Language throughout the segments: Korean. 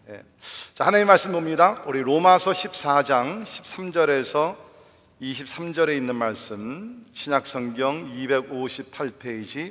예. 자, 하나님의 말씀 봅니다. 우리 로마서 14장 13절에서 23절에 있는 말씀, 신약성경 258페이지,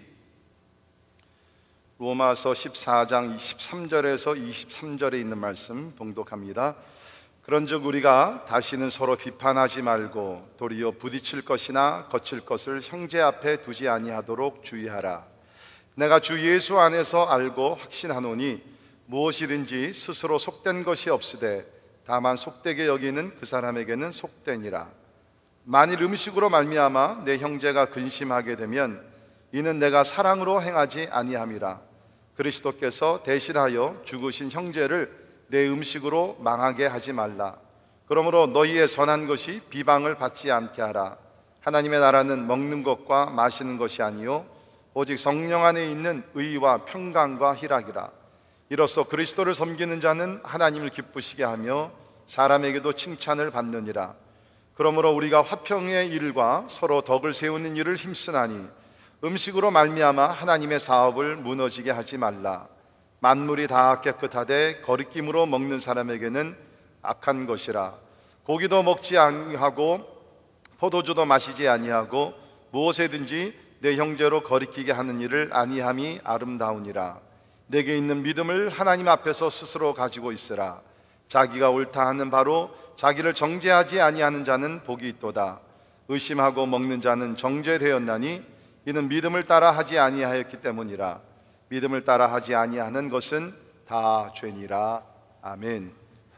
로마서 14장 13절에서 23절에 있는 말씀 봉독합니다. 그런즉 우리가 다시는 서로 비판하지 말고 도리어 부딪힐 것이나 거칠 것을 형제 앞에 두지 아니하도록 주의하라. 내가 주 예수 안에서 알고 확신하노니 무엇이든지 스스로 속된 것이 없으되 다만 속되게 여기는 그 사람에게는 속되니라. 만일 음식으로 말미암아 내 형제가 근심하게 되면 이는 내가 사랑으로 행하지 아니함이라. 그리스도께서 대신하여 죽으신 형제를 내 음식으로 망하게 하지 말라. 그러므로 너희의 선한 것이 비방을 받지 않게 하라. 하나님의 나라는 먹는 것과 마시는 것이 아니요 오직 성령 안에 있는 의와 평강과 희락이라. 이로써 그리스도를 섬기는 자는 하나님을 기쁘시게 하며 사람에게도 칭찬을 받느니라. 그러므로 우리가 화평의 일과 서로 덕을 세우는 일을 힘쓰나니 음식으로 말미암아 하나님의 사업을 무너지게 하지 말라. 만물이 다 깨끗하되 거리낌으로 먹는 사람에게는 악한 것이라. 고기도 먹지 아니하고 포도주도 마시지 아니하고 무엇에든지 내 형제로 거리끼게 하는 일을 아니함이 아름다우니라. 내게 있는 믿음을 하나님 앞에서 스스로 가지고 있으라. 자기가 옳다 하는 바로 자기를 정죄하지 아니하는 자는 복이 있도다. 의심하고 먹는 자는 정죄되었나니 이는 믿음을 따라 하지 아니하였기 때문이라. 믿음을 따라 하지 아니하는 것은 다 죄니라. 아멘.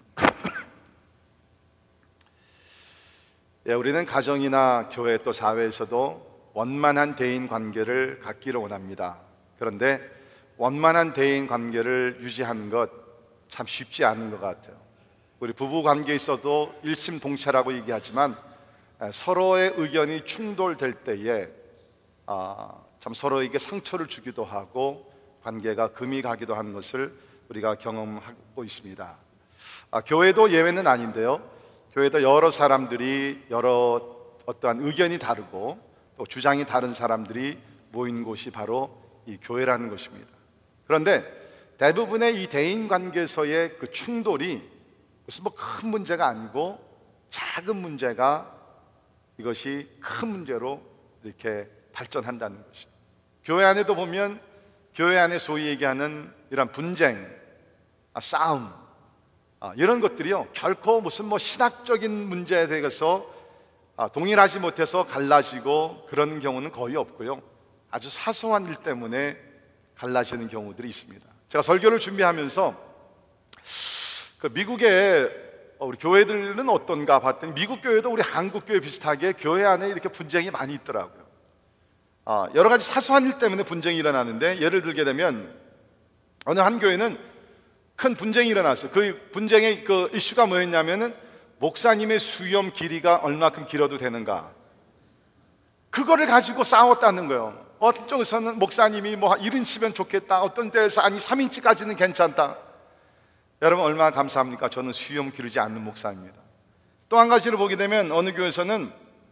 예, 우리는 가정이나 교회 또 사회에서도 원만한 대인 관계를 갖기를 원합니다. 그런데 원만한 대인 관계를 유지하는 것 참 쉽지 않은 것 같아요. 우리 부부 관계에 있어도 일심동체라고 얘기하지만 서로의 의견이 충돌될 때에 참 서로에게 상처를 주기도 하고 관계가 금이 가기도 하는 것을 우리가 경험하고 있습니다. 교회도 예외는 아닌데요. 교회도 여러 사람들이 여러 어떠한 의견이 다르고 또 주장이 다른 사람들이 모인 곳이 바로 이 교회라는 것입니다. 그런데 대부분의 이 대인관계에서의 그 충돌이 무슨 큰 문제가 아니고 작은 문제가 이것이 큰 문제로 이렇게 발전한다는 것이죠. 교회 안에도 보면 교회 안에 소위 얘기하는 이런 분쟁, 싸움 이런 것들이요 결코 무슨 신학적인 문제에 대해서 동일하지 못해서 갈라지고 그런 경우는 거의 없고요. 아주 사소한 일 때문에 갈라지는 경우들이 있습니다. 제가 설교를 준비하면서 그 미국의 우리 교회들은 어떤가 봤더니 미국 교회도 우리 한국 교회 비슷하게 교회 안에 이렇게 분쟁이 많이 있더라고요. 여러 가지 사소한 일 때문에 분쟁이 일어나는데 예를 들게 되면 어느 한 교회는 큰 분쟁이 일어났어요. 그 분쟁의 그 이슈가 뭐였냐면은 목사님의 수염 길이가 얼마큼 길어도 되는가, 그거를 가지고 싸웠다는 거예요. 어떤 쪽에서는 목사님이 1인치면 좋겠다, 어떤 데에서 아니 3인치까지는 괜찮다. 여러분 얼마나 감사합니까? 저는 수염 기르지 않는 목사입니다. 또 한 가지를 보게 되면 어느 교회에서는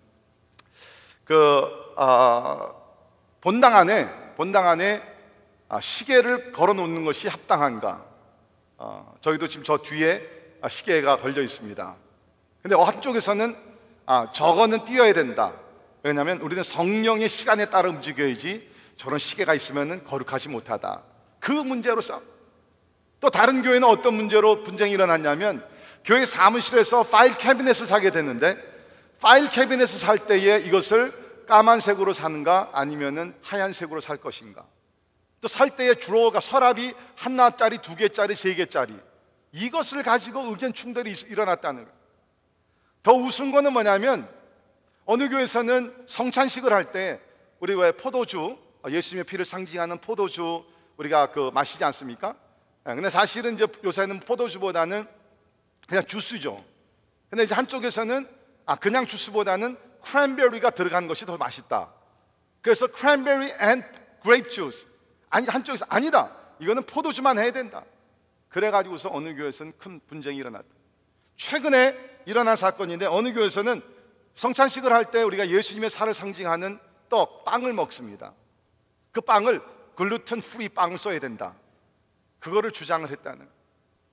본당 안에 시계를 걸어 놓는 것이 합당한가. 저희도 지금 저 뒤에 시계가 걸려 있습니다. 근데 한쪽에서는 저거는 띄어야 된다. 왜냐하면 우리는 성령의 시간에 따라 움직여야지 저런 시계가 있으면 거룩하지 못하다. 그 문제로 싸움. 또 다른 교회는 어떤 문제로 분쟁이 일어났냐면 교회 사무실에서 파일 캐비넷을 사게 됐는데 파일 캐비넷을 살 때에 이것을 까만색으로 사는가 아니면은 하얀색으로 살 것인가. 또 살 때에 주로가 서랍이 하나짜리, 2개짜리, 3개짜리, 이것을 가지고 의견 충돌이 일어났다는 거예요. 더 우스운 거는 뭐냐면 어느 교회에서는 성찬식을 할 때 우리 왜 포도주, 예수님의 피를 상징하는 포도주 우리가 마시지 않습니까? 근데 사실은 이제 요새는 포도주보다는 그냥 주스죠. 근데 이제 한쪽에서는 그냥 주스보다는 크랜베리가 들어간 것이 더 맛있다. 그래서 크랜베리 앤 그레이프 주스. 아니, 한쪽에서 아니다, 이거는 포도주만 해야 된다. 그래가지고서 어느 교회에서는 큰 분쟁이 일어났다. 최근에 일어난 사건인데 어느 교회에서는 성찬식을 할 때 우리가 예수님의 살을 상징하는 빵을 먹습니다. 그 빵을 글루텐 프리 빵을 써야 된다. 그거를 주장을 했다는.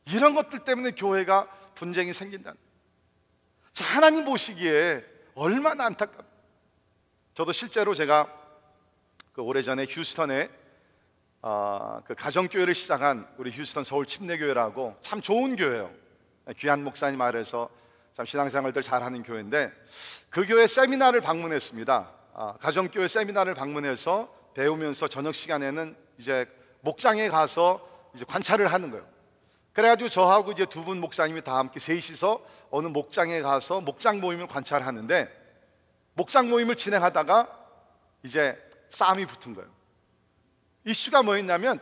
이런 것들 때문에 교회가 분쟁이 생긴다는. 자, 하나님 보시기에 얼마나 안타깝. 저도 실제로 제가 오래전에 휴스턴에 그 가정교회를 시작한 우리 휴스턴 서울 침례교회라고 참 좋은 교회예요. 귀한 목사님 아래서 참 신앙생활들 잘하는 교회인데, 그 교회 세미나를 방문했습니다. 가정교회 세미나를 방문해서 배우면서 저녁 시간에는 이제 목장에 가서 이제 관찰을 하는 거예요. 그래가지고 저하고 이제 두 분 목사님이 다 함께 셋이서 어느 목장에 가서 목장 모임을 관찰하는데, 목장 모임을 진행하다가 이제 싸움이 붙은 거예요. 이슈가 뭐였냐면,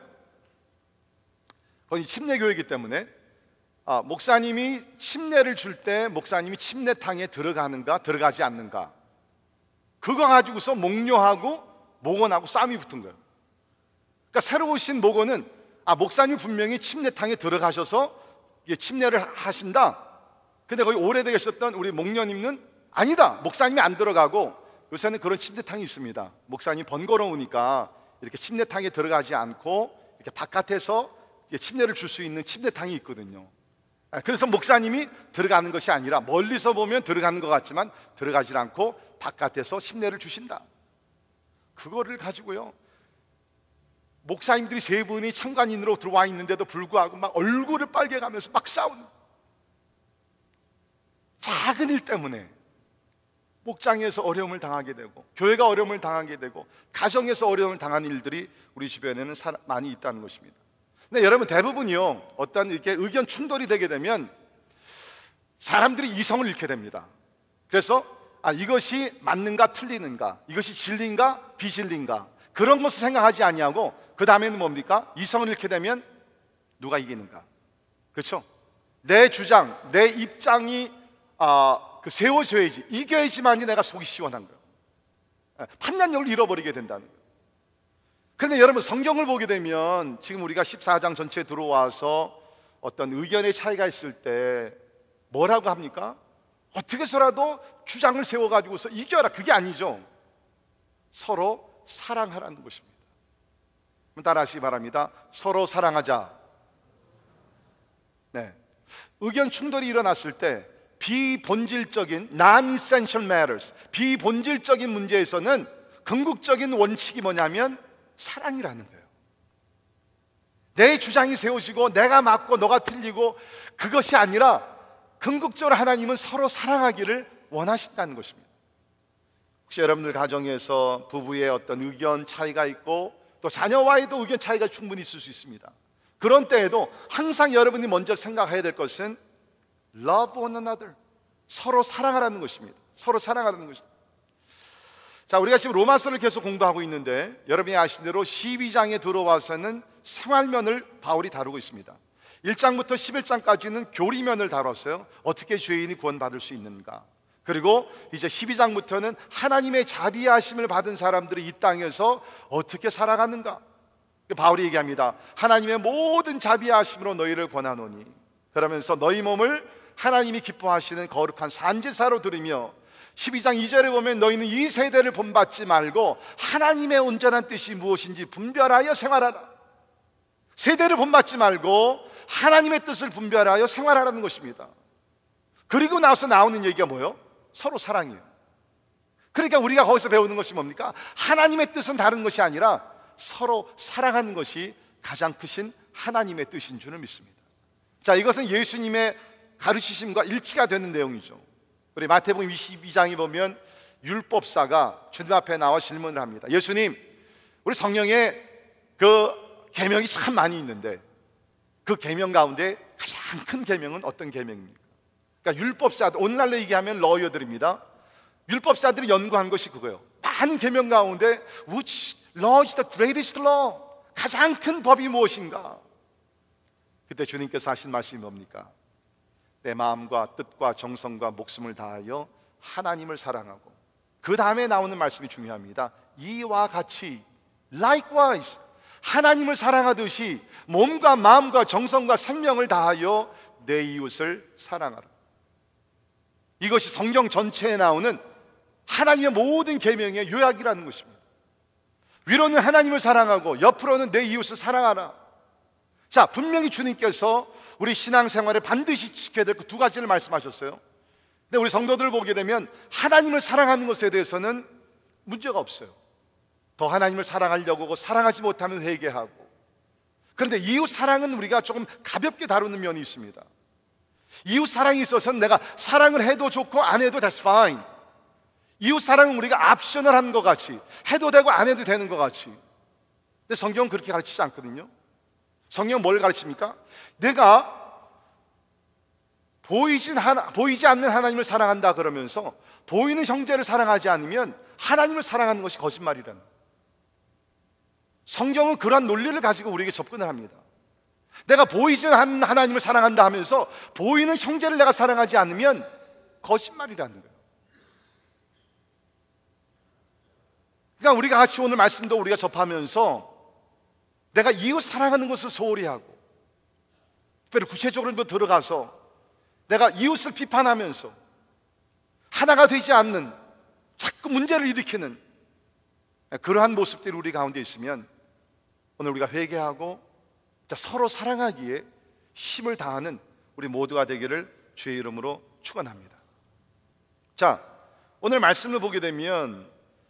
거기 침례교회이기 때문에 목사님이 침례를 줄 때 목사님이 침례탕에 들어가는가 들어가지 않는가, 그거 가지고서 목녀하고 목원하고 싸움이 붙은 거예요. 그러니까 새로 오신 목원은 목사님 분명히 침례탕에 들어가셔서 침례를 하신다. 근데 거기 오래되게 계셨던 우리 목녀님은 아니다, 목사님이 안 들어가고, 요새는 그런 침례탕이 있습니다. 목사님 번거로우니까 이렇게 침례탕에 들어가지 않고 이렇게 바깥에서 침례를 줄 수 있는 침례탕이 있거든요. 그래서 목사님이 들어가는 것이 아니라 멀리서 보면 들어가는 것 같지만 들어가지 않고 바깥에서 침례를 주신다. 그거를 가지고요, 목사님들이 세 분이 참관인으로 들어와 있는데도 불구하고 막 얼굴을 빨개가면서 막 싸우는, 작은 일 때문에 목장에서 어려움을 당하게 되고, 교회가 어려움을 당하게 되고, 가정에서 어려움을 당하는 일들이 우리 주변에는 많이 있다는 것입니다. 근데 여러분, 대부분이요, 어떤 이렇게 의견 충돌이 되게 되면 사람들이 이성을 잃게 됩니다. 그래서 이것이 맞는가 틀리는가, 이것이 진리인가 비진리인가, 그런 것을 생각하지 아니하고 그 다음에는 뭡니까? 이성을 잃게 되면 누가 이기는가, 그렇죠? 내 주장, 내 입장이 세워져야지, 이겨야지만이 내가 속이 시원한 거예요. 판단력을 잃어버리게 된다는 거예요. 그런데 여러분, 성경을 보게 되면 지금 우리가 14장 전체에 들어와서 어떤 의견의 차이가 있을 때 뭐라고 합니까? 어떻게 해서라도 주장을 세워가지고서 이겨라, 그게 아니죠. 서로 사랑하라는 것입니다. 따라하시기 바랍니다. 서로 사랑하자. 네. 의견 충돌이 일어났을 때 비본질적인 non-essential matters, 비본질적인 문제에서는 궁극적인 원칙이 뭐냐면 사랑이라는 거예요. 내 주장이 세워지고 내가 맞고 너가 틀리고, 그것이 아니라 궁극적으로 하나님은 서로 사랑하기를 원하신다는 것입니다. 혹시 여러분들 가정에서 부부의 어떤 의견 차이가 있고 또 자녀와의도 의견 차이가 충분히 있을 수 있습니다. 그런 때에도 항상 여러분이 먼저 생각해야 될 것은 love one another, 서로 사랑하라는 것입니다. 서로 사랑하라는 것입니다. 자, 우리가 지금 로마서를 계속 공부하고 있는데, 여러분이 아시는 대로 12장에 들어와서는 생활면을 바울이 다루고 있습니다. 1장부터 11장까지는 교리면을 다뤘어요. 어떻게 죄인이 구원받을 수 있는가. 그리고 이제 12장부터는 하나님의 자비하심을 받은 사람들이 이 땅에서 어떻게 살아가는가. 바울이 얘기합니다. 하나님의 모든 자비하심으로 너희를 권하노니, 그러면서 너희 몸을 하나님이 기뻐하시는 거룩한 산제사로 드리며, 12장 2절에 보면 너희는 이 세대를 본받지 말고 하나님의 온전한 뜻이 무엇인지 분별하여 생활하라. 세대를 본받지 말고 하나님의 뜻을 분별하여 생활하라는 것입니다. 그리고 나서 나오는 얘기가 뭐예요? 서로 사랑이에요. 그러니까 우리가 거기서 배우는 것이 뭡니까? 하나님의 뜻은 다른 것이 아니라 서로 사랑하는 것이 가장 크신 하나님의 뜻인 줄을 믿습니다. 자, 이것은 예수님의 가르치심과 일치가 되는 내용이죠. 우리 마태복음 22장에 보면 율법사가 주님 앞에 나와 질문을 합니다. 예수님, 우리 성경에 그 계명이 참 많이 있는데 그 계명 가운데 가장 큰 계명은 어떤 계명입니까? 그러니까 율법사들, 오늘날로 얘기하면 러이어들입니다. 율법사들이 연구한 것이 그거예요. 많은 계명 가운데 Which law is the greatest law? 가장 큰 법이 무엇인가? 그때 주님께서 하신 말씀이 뭡니까? 내 마음과 뜻과 정성과 목숨을 다하여 하나님을 사랑하고, 그 다음에 나오는 말씀이 중요합니다. 이와 같이 likewise, 하나님을 사랑하듯이 몸과 마음과 정성과 생명을 다하여 내 이웃을 사랑하라. 이것이 성경 전체에 나오는 하나님의 모든 계명의 요약이라는 것입니다. 위로는 하나님을 사랑하고 옆으로는 내 이웃을 사랑하라. 자, 분명히 주님께서 우리 신앙생활에 반드시 지켜야 될 그 두 가지를 말씀하셨어요. 근데 우리 성도들 보게 되면 하나님을 사랑하는 것에 대해서는 문제가 없어요. 더 하나님을 사랑하려고 하고, 사랑하지 못하면 회개하고. 그런데 이웃 사랑은 우리가 조금 가볍게 다루는 면이 있습니다. 이웃 사랑이 있어서는 내가 사랑을 해도 좋고 안 해도 that's fine. 이웃 사랑은 우리가 옵셔널 한 것 같이, 해도 되고 안 해도 되는 것 같이. 근데 성경은 그렇게 가르치지 않거든요. 성경은 뭘 가르칩니까? 내가 보이지 않는 하나님을 사랑한다 그러면서 보이는 형제를 사랑하지 않으면 하나님을 사랑하는 것이 거짓말이라는. 성경은 그러한 논리를 가지고 우리에게 접근을 합니다. 내가 보이지 않는 하나님을 사랑한다 하면서 보이는 형제를 내가 사랑하지 않으면 거짓말이라는 거예요. 그러니까 우리가 같이 오늘 말씀도 우리가 접하면서 내가 이웃 사랑하는 것을 소홀히 하고, 특별히 구체적으로 들어가서 내가 이웃을 비판하면서 하나가 되지 않는, 자꾸 문제를 일으키는 그러한 모습들이 우리 가운데 있으면 오늘 우리가 회개하고 서로 사랑하기에 힘을 다하는 우리 모두가 되기를 주의 이름으로 축원합니다. 자, 오늘 말씀을 보게 되면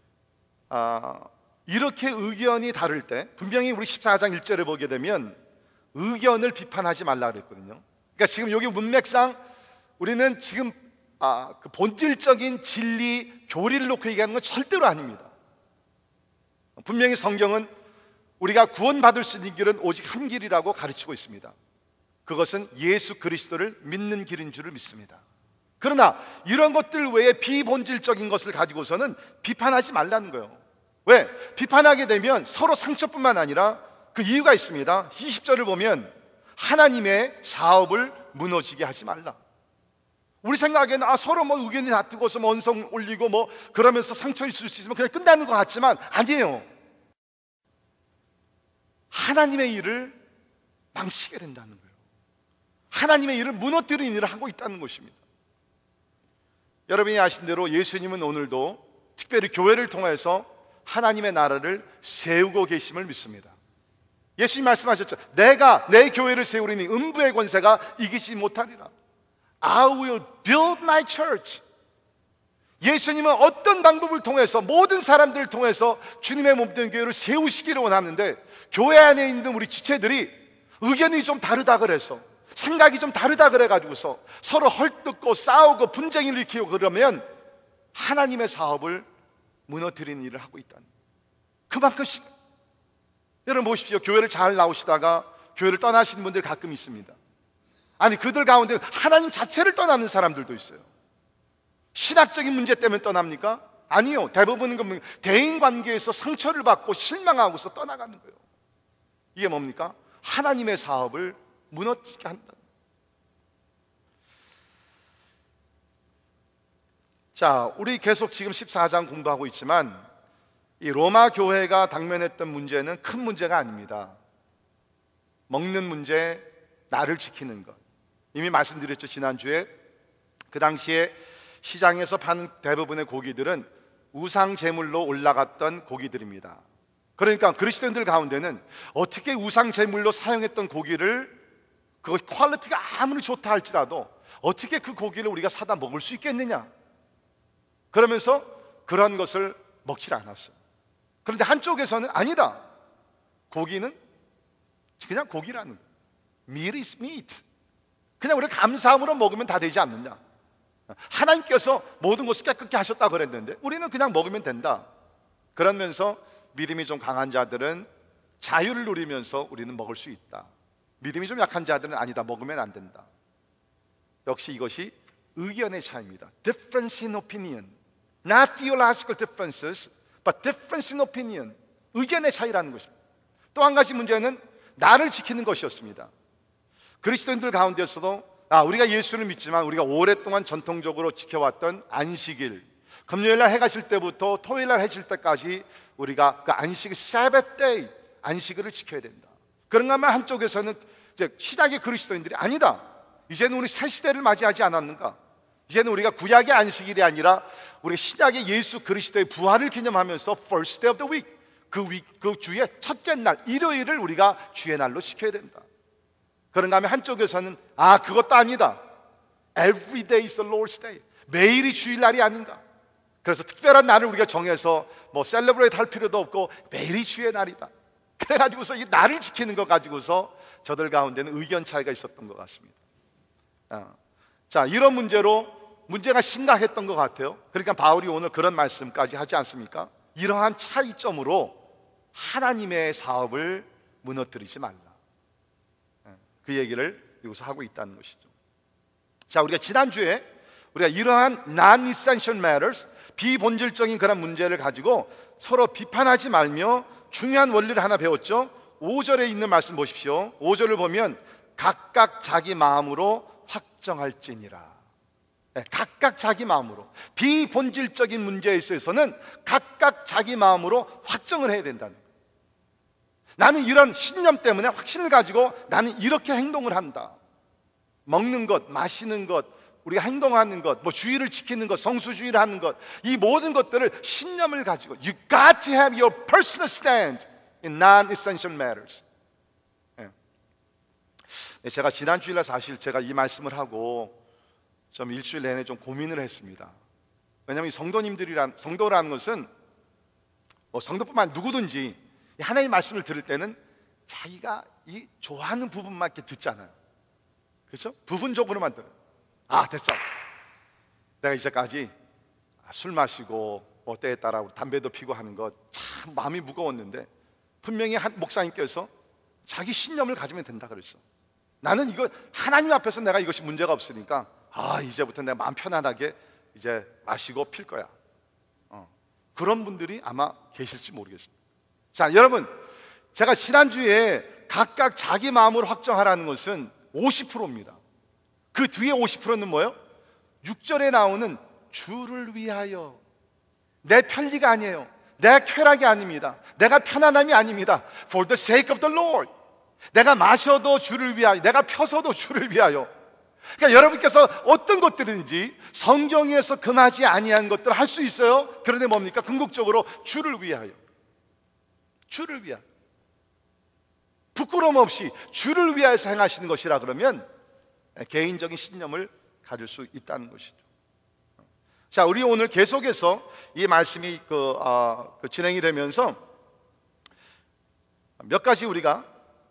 이렇게 의견이 다를 때, 분명히 우리 14장 1절을 보게 되면 의견을 비판하지 말라 그랬거든요. 그러니까 지금 여기 문맥상 우리는 지금 그 본질적인 진리, 교리를 놓고 얘기하는 건 절대로 아닙니다. 분명히 성경은 우리가 구원받을 수 있는 길은 오직 한 길이라고 가르치고 있습니다. 그것은 예수 그리스도를 믿는 길인 줄을 믿습니다. 그러나 이런 것들 외에 비본질적인 것을 가지고서는 비판하지 말라는 거예요. 왜? 비판하게 되면 서로 상처뿐만 아니라 그 이유가 있습니다. 20절을 보면 하나님의 사업을 무너지게 하지 말라. 우리 생각에는 서로 의견이 다투고서 원성 올리고 그러면서 상처 있을 수 있으면 그냥 끝나는 것 같지만 아니에요. 하나님의 일을 망치게 된다는 거예요. 하나님의 일을 무너뜨리는 일을 하고 있다는 것입니다. 여러분이 아신 대로 예수님은 오늘도 특별히 교회를 통해서 하나님의 나라를 세우고 계심을 믿습니다. 예수님 말씀하셨죠. 내가 내 교회를 세우리니 음부의 권세가 이기지 못하리라. I will build my church. 예수님은 어떤 방법을 통해서, 모든 사람들을 통해서 주님의 몸된 교회를 세우시기를 원하는데, 교회 안에 있는 우리 지체들이 의견이 좀 다르다 그래서, 생각이 좀 다르다 그래가지고서 서로 헐뜯고 싸우고 분쟁을 일으키고 그러면 하나님의 사업을 무너뜨리는 일을 하고 있다는, 그만큼 여러분 보십시오. 교회를 잘 나오시다가 교회를 떠나시는 분들 가끔 있습니다. 아니, 그들 가운데 하나님 자체를 떠나는 사람들도 있어요. 신학적인 문제 때문에 떠납니까? 아니요. 대부분은 대인 관계에서 상처를 받고 실망하고서 떠나가는 거예요. 이게 뭡니까? 하나님의 사업을 무너지게 한다. 자, 우리 계속 지금 14장 공부하고 있지만 이 로마 교회가 당면했던 문제는 큰 문제가 아닙니다. 먹는 문제, 나를 지키는 것. 이미 말씀드렸죠. 지난주에 그 당시에 시장에서 파는 대부분의 고기들은 우상 제물로 올라갔던 고기들입니다. 그러니까 그리스도인들 가운데는 어떻게 우상 제물로 사용했던 고기를, 그 퀄리티가 아무리 좋다 할지라도 어떻게 그 고기를 우리가 사다 먹을 수 있겠느냐, 그러면서 그런 것을 먹질 않았어요. 그런데 한쪽에서는 아니다, 고기는 그냥 고기라는 거예요. Meat is meat. 그냥 우리가 감사함으로 먹으면 다 되지 않느냐. 하나님께서 모든 것을 깨끗게 하셨다고 그랬는데 우리는 그냥 먹으면 된다. 그러면서 믿음이 좀 강한 자들은 자유를 누리면서 우리는 먹을 수 있다. 믿음이 좀 약한 자들은 아니다, 먹으면 안 된다. 역시 이것이 의견의 차이입니다. Difference in opinion. Not theological differences, but difference in opinion. 의견의 차이라는 것입니다. 또 한 가지 문제는 나를 지키는 것이었습니다. 그리스도인들 가운데서도 우리가 예수를 믿지만 우리가 오랫동안 전통적으로 지켜왔던 안식일, 금요일날 해가 질 때부터 토요일날 해 질 때까지 우리가 그 안식일, Sabbath day, 안식일을 지켜야 된다. 그런가 하면 한쪽에서는 이제 시작의 그리스도인들이 아니다, 이제는 우리 새 시대를 맞이하지 않았는가, 이제는 우리가 구약의 안식일이 아니라 우리 신약의 예수 그리스도의 부활을 기념하면서 First day of the week, 그 주의 첫째 날 일요일을 우리가 주의 날로 지켜야 된다. 그런가 하면 한쪽에서는 아, 그것도 아니다. Every day is the Lord's day. 매일이 주일날이 아닌가. 그래서 특별한 날을 우리가 정해서 뭐 셀러브레이트 할 필요도 없고 매일이 주의 날이다. 그래가지고서 이 날을 지키는 것 가지고서 저들 가운데는 의견 차이가 있었던 것 같습니다. 자, 이런 문제가 심각했던 것 같아요. 그러니까 바울이 오늘 그런 말씀까지 하지 않습니까? 이러한 차이점으로 하나님의 사업을 무너뜨리지 말라. 그 얘기를 여기서 하고 있다는 것이죠. 자, 우리가 지난주에 우리가 이러한 non-essential matters, 비본질적인 그런 문제를 가지고 서로 비판하지 말며 중요한 원리를 하나 배웠죠. 5절에 있는 말씀 보십시오. 5절을 보면 각각 자기 마음으로 확정할지니라. 각각 자기 마음으로, 비본질적인 문제에 있어서는 각각 자기 마음으로 확정을 해야 된다는 거예요. 나는 이런 신념 때문에 확신을 가지고 나는 이렇게 행동을 한다. 먹는 것, 마시는 것, 우리가 행동하는 것, 뭐 주의를 지키는 것, 성수주의를 하는 것, 이 모든 것들을 신념을 가지고 You got to have your personal stand in non-essential matters. 제가 지난 주일날 사실 제가 이 말씀을 하고 좀 일주일 내내 좀 고민을 했습니다. 왜냐하면 이 성도라는 것은 뭐 성도뿐만 아니라 누구든지 하나님의 말씀을 들을 때는 자기가 이 좋아하는 부분만 이렇게 듣잖아요. 그렇죠? 부분적으로만 들어요. 아, 됐어. 내가 이제까지 술 마시고 뭐 때에 따라 담배도 피고 하는 것 참 마음이 무거웠는데 분명히 한 목사님께서 자기 신념을 가지면 된다 그랬어. 나는 이거 하나님 앞에서 내가 이것이 문제가 없으니까 아, 이제부터 내가 마음 편안하게 이제 마시고 필 거야. 그런 분들이 아마 계실지 모르겠습니다. 자, 여러분, 제가 지난주에 각각 자기 마음으로 확정하라는 것은 50%입니다. 그 뒤에 50%는 뭐예요? 6절에 나오는 주를 위하여. 내 편리가 아니에요. 내 쾌락이 아닙니다. 내가 편안함이 아닙니다. For the sake of the Lord. 내가 마셔도 주를 위하여, 내가 펴서도 주를 위하여. 그러니까 여러분께서 어떤 것들인지 성경에서 금하지 아니한 것들을 할 수 있어요. 그런데 뭡니까? 궁극적으로 주를 위하여. 주를 위하여. 부끄러움 없이 주를 위하여서 행하시는 것이라 그러면 개인적인 신념을 가질 수 있다는 것이죠. 자, 우리 오늘 계속해서 이 말씀이 진행이 되면서 몇 가지 우리가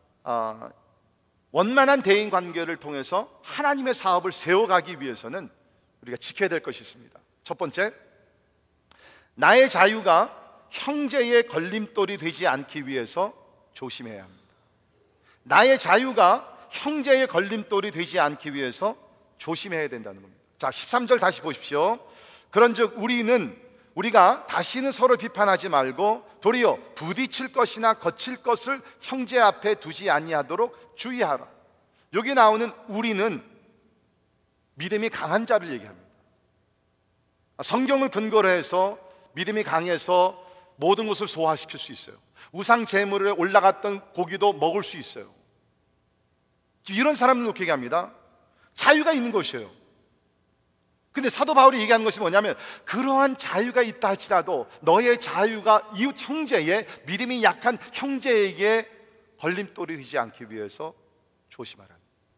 원만한 대인 관계를 통해서 하나님의 사업을 세워가기 위해서는 우리가 지켜야 될 것이 있습니다. 첫 번째, 나의 자유가 형제의 걸림돌이 되지 않기 위해서 조심해야 합니다. 나의 자유가 형제의 걸림돌이 되지 않기 위해서 조심해야 된다는 겁니다. 자, 13절 다시 보십시오. 그런즉 우리가 다시는 서로 비판하지 말고 도리어 부딪힐 것이나 거칠 것을 형제 앞에 두지 아니하도록 주의하라. 여기 나오는 우리는 믿음이 강한 자를 얘기합니다. 성경을 근거로 해서 믿음이 강해서 모든 것을 소화시킬 수 있어요. 우상 제물에 올라갔던 고기도 먹을 수 있어요. 이런 사람을 놓게 합니다. 자유가 있는 것이에요. 근데 사도 바울이 얘기하는 것이 뭐냐면 그러한 자유가 있다 할지라도 너의 자유가 이웃 형제의, 믿음이 약한 형제에게 걸림돌이 되지 않기 위해서 조심하라.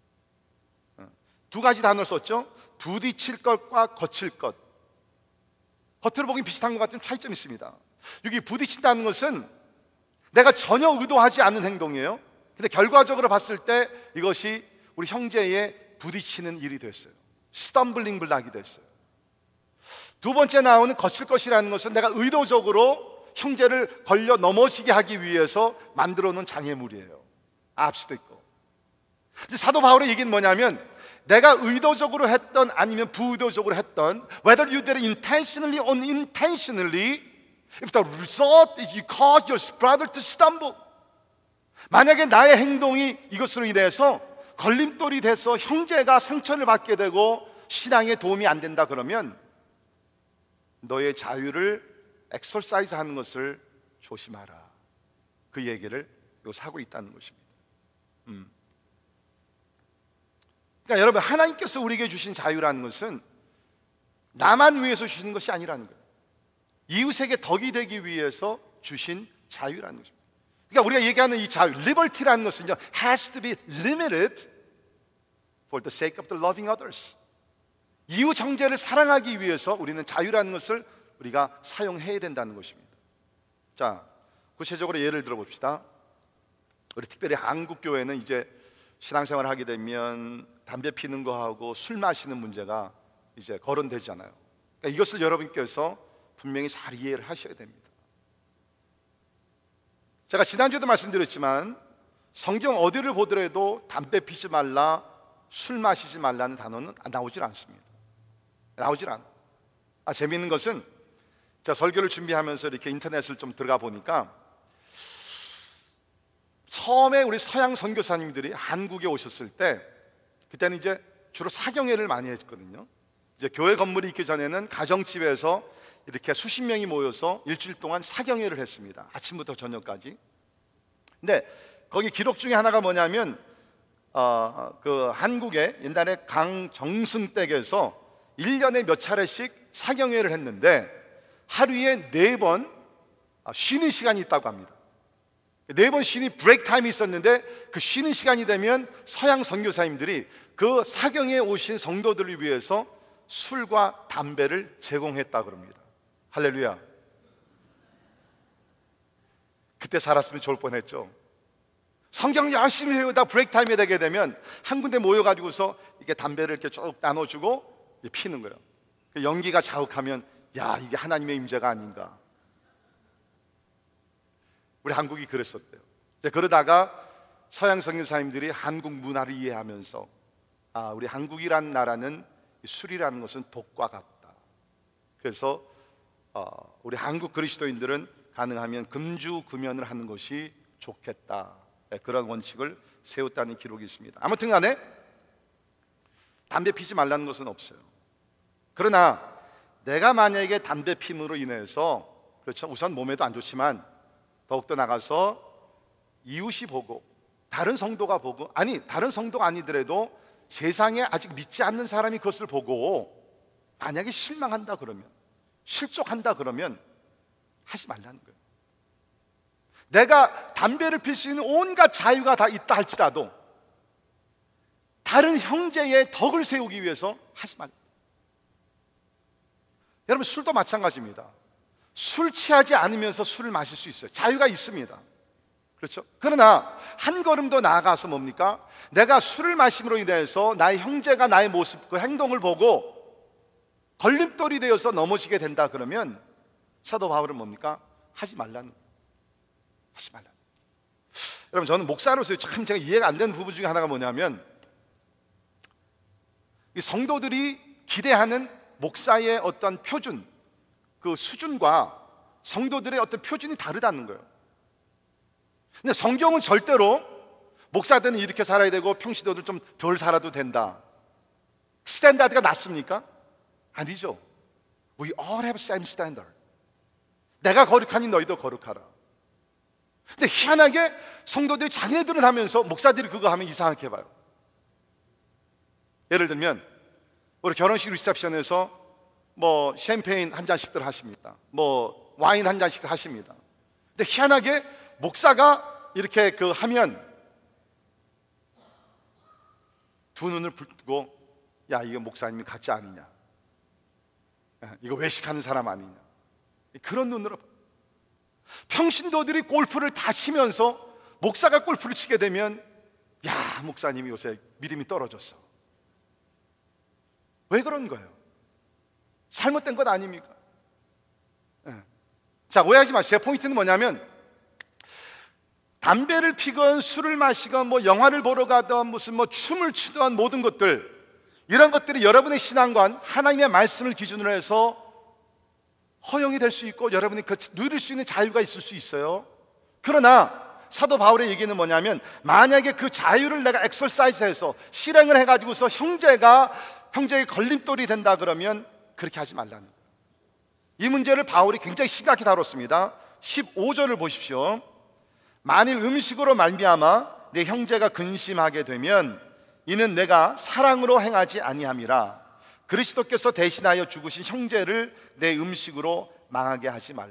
두 가지 단어를 썼죠. 부딪힐 것과 거칠 것. 겉으로 보기 비슷한 것 같은 차이점이 있습니다. 여기 부딪힌다는 것은 내가 전혀 의도하지 않는 행동이에요. 근데 결과적으로 봤을 때 이것이 우리 형제의 부딪히는 일이 됐어요. 스탬블링 블락이 됐어요. 두 번째 나오는 거칠 것이라는 것은 내가 의도적으로 형제를 걸려 넘어지게 하기 위해서 만들어 놓은 장애물이에요. obstacle. 사도 바울의 얘기는 뭐냐면 내가 의도적으로 했던 아니면 부의도적으로 했던, whether you did it intentionally or unintentionally, if the result is you cause your brother to stumble, 만약에 나의 행동이 이것으로 인해서 걸림돌이 돼서 형제가 상처를 받게 되고 신앙에 도움이 안 된다 그러면 너의 자유를 엑서사이즈 하는 것을 조심하라. 그 얘기를 여기서 하고 있다는 것입니다. 그러니까 여러분, 하나님께서 우리에게 주신 자유라는 것은 나만 위해서 주시는 것이 아니라는 거예요. 이웃에게 덕이 되기 위해서 주신 자유라는 것입니다. 그러니까 우리가 얘기하는 이 자유, liberty라는 것은요, has to be limited for the sake of the loving others. 이웃 형제를 사랑하기 위해서 우리는 자유라는 것을 우리가 사용해야 된다는 것입니다. 자, 구체적으로 예를 들어 봅시다. 우리 특별히 한국 교회는 이제 신앙생활을 하게 되면 담배 피는 거하고 술 마시는 문제가 이제 거론되잖아요. 그러니까 이것을 여러분께서 분명히 잘 이해를 하셔야 됩니다. 제가 지난주에도 말씀드렸지만 성경 어디를 보더라도 담배 피지 말라, 술 마시지 말라는 단어는 나오질 않습니다. 나오질 않아. 재미있는 것은 제가 설교를 준비하면서 이렇게 인터넷을 좀 들어가 보니까 처음에 우리 서양 선교사님들이 한국에 오셨을 때 그때는 이제 주로 사경회를 많이 했거든요. 이제 교회 건물이 있기 전에는 가정집에서 이렇게 수십 명이 모여서 일주일 동안 사경회를 했습니다. 아침부터 저녁까지. 근데 거기 기록 중에 하나가 뭐냐면 그 한국의 옛날에 강정승 댁에서 1년에 몇 차례씩 사경회를 했는데 하루에 4번 쉬는 시간이 있다고 합니다. 4번 쉬는 브레이크 타임이 있었는데 그 쉬는 시간이 되면 서양 선교사님들이 그 사경회에 오신 성도들을 위해서 술과 담배를 제공했다고 합니다. 할렐루야. 그때 살았으면 좋을 뻔했죠. 성경 열심히 외우다 브레이크 타임이 되게 되면 한 군데 모여가지고서 이렇게 담배를 이렇게 쭉 나눠주고 피는 거예요. 연기가 자욱하면 야, 이게 하나님의 임재가 아닌가. 우리 한국이 그랬었대요. 그러다가 서양 선교사님들이 한국 문화를 이해하면서 우리 한국이란 나라는 술이라는 것은 독과 같다. 그래서 우리 한국 그리스도인들은 가능하면 금주금연을 하는 것이 좋겠다. 그런 원칙을 세웠다는 기록이 있습니다. 아무튼 간에 담배 피지 말라는 것은 없어요. 그러나 내가 만약에 담배 피므로 인해서 그렇죠, 우선 몸에도 안 좋지만 더욱더 나가서 이웃이 보고 다른 성도가 보고, 아니 다른 성도가 아니더라도 세상에 아직 믿지 않는 사람이 그것을 보고 만약에 실망한다 그러면, 실족한다 그러면 하지 말라는 거예요. 내가 담배를 필 수 있는 온갖 자유가 다 있다 할지라도 다른 형제의 덕을 세우기 위해서 하지 말라. 여러분, 술도 마찬가지입니다. 술 취하지 않으면서 술을 마실 수 있어요. 자유가 있습니다. 그렇죠? 그러나 한 걸음 더 나아가서 뭡니까? 내가 술을 마심으로 인해서 나의 형제가 나의 모습, 그 행동을 보고 걸림돌이 되어서 넘어지게 된다 그러면 사도 바울은 뭡니까? 하지 말라는 거예요. 하지 말라는 거예요. 여러분, 저는 목사로서 참 제가 이해가 안 되는 부분 중에 하나가 뭐냐면, 이 성도들이 기대하는 목사의 어떤 표준, 그 수준과 성도들의 어떤 표준이 다르다는 거예요. 근데 성경은 절대로 목사들은 이렇게 살아야 되고 평신도들 좀 덜 살아도 된다, 스탠다드가 낮습니까? 아니죠. We all have same standard. 내가 거룩하니 너희도 거룩하라. 근데 희한하게 성도들이 자기네들은 하면서 목사들이 그거 하면 이상하게 봐요. 예를 들면 우리 결혼식 리셉션에서 뭐 샴페인 한 잔씩들 하십니다. 뭐 와인 한 잔씩 하십니다. 근데 희한하게 목사가 이렇게 그 하면 두 눈을 불고, 야, 이거 목사님이 가짜 아니냐, 이거 외식하는 사람 아니냐, 그런 눈으로. 평신도들이 골프를 다 치면서 목사가 골프를 치게 되면, 야, 목사님이 요새 믿음이 떨어졌어. 왜 그런 거예요? 잘못된 것 아닙니까? 자, 오해하지 마세요. 제 포인트는 뭐냐면, 담배를 피건 술을 마시건 뭐 영화를 보러 가던 무슨 뭐 춤을 추던 모든 것들, 이런 것들이 여러분의 신앙관, 하나님의 말씀을 기준으로 해서 허용이 될 수 있고 여러분이 누릴 수 있는 자유가 있을 수 있어요. 그러나 사도 바울의 얘기는 뭐냐면, 만약에 그 자유를 내가 엑설사이즈해서 실행을 해가지고서 형제의 걸림돌이 된다 그러면 그렇게 하지 말라는 거예요. 이 문제를 바울이 굉장히 심각히 다뤘습니다. 15절을 보십시오. 만일 음식으로 말미암아 내 형제가 근심하게 되면 이는 내가 사랑으로 행하지 아니함이라. 그리스도께서 대신하여 죽으신 형제를 내 음식으로 망하게 하지 말라.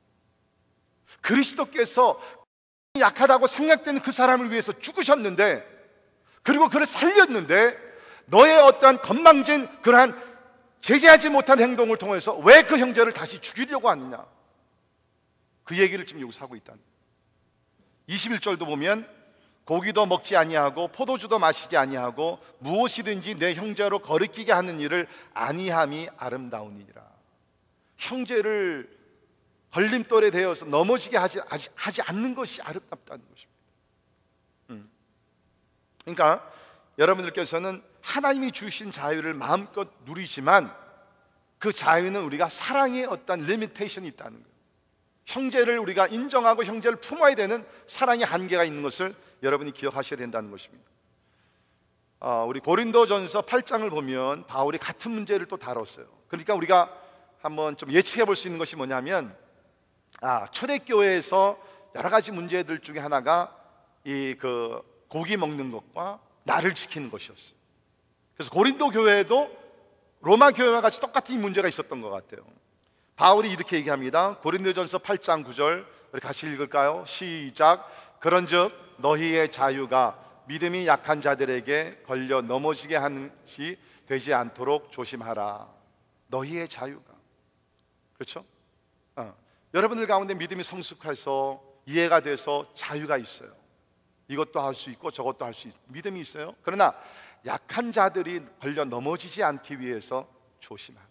그리스도께서 약하다고 생각되는 그 사람을 위해서 죽으셨는데, 그리고 그를 살렸는데, 너의 어떠한 건방진 그러한 제재하지 못한 행동을 통해서 왜 그 형제를 다시 죽이려고 하느냐, 그 얘기를 지금 여기서 하고 있다는 거예요. 21절도 보면 고기도 먹지 아니하고 포도주도 마시지 아니하고 무엇이든지 내 형제로 거리끼게 하는 일을 아니함이 아름다우니라. 형제를 걸림돌에 대어서 넘어지게 하지 않는 것이 아름답다는 것입니다. 그러니까 여러분들께서는 하나님이 주신 자유를 마음껏 누리지만 그 자유는 우리가 사랑의 어떤 리미테이션이 있다는 거예요. 형제를 우리가 인정하고 형제를 품어야 되는 사랑의 한계가 있는 것을 여러분이 기억하셔야 된다는 것입니다. 우리 고린도전서 8장을 보면 바울이 같은 문제를 또 다뤘어요. 그러니까 우리가 한번 좀 예측해 볼 수 있는 것이 뭐냐면, 초대교회에서 여러 가지 문제들 중에 하나가 이 고기 먹는 것과 나를 지키는 것이었어요. 그래서 고린도 교회에도 로마 교회와 같이 똑같은 문제가 있었던 것 같아요. 바울이 이렇게 얘기합니다. 고린도전서 8장 9절 우리 같이 읽을까요? 시작. 그런즉 너희의 자유가 믿음이 약한 자들에게 걸려 넘어지게 하는 것이 되지 않도록 조심하라. 너희의 자유가, 그렇죠? 여러분들 가운데 믿음이 성숙해서 이해가 돼서 자유가 있어요. 이것도 할 수 있고 저것도 할 수 있어요. 믿음이 있어요. 그러나 약한 자들이 걸려 넘어지지 않기 위해서 조심하라.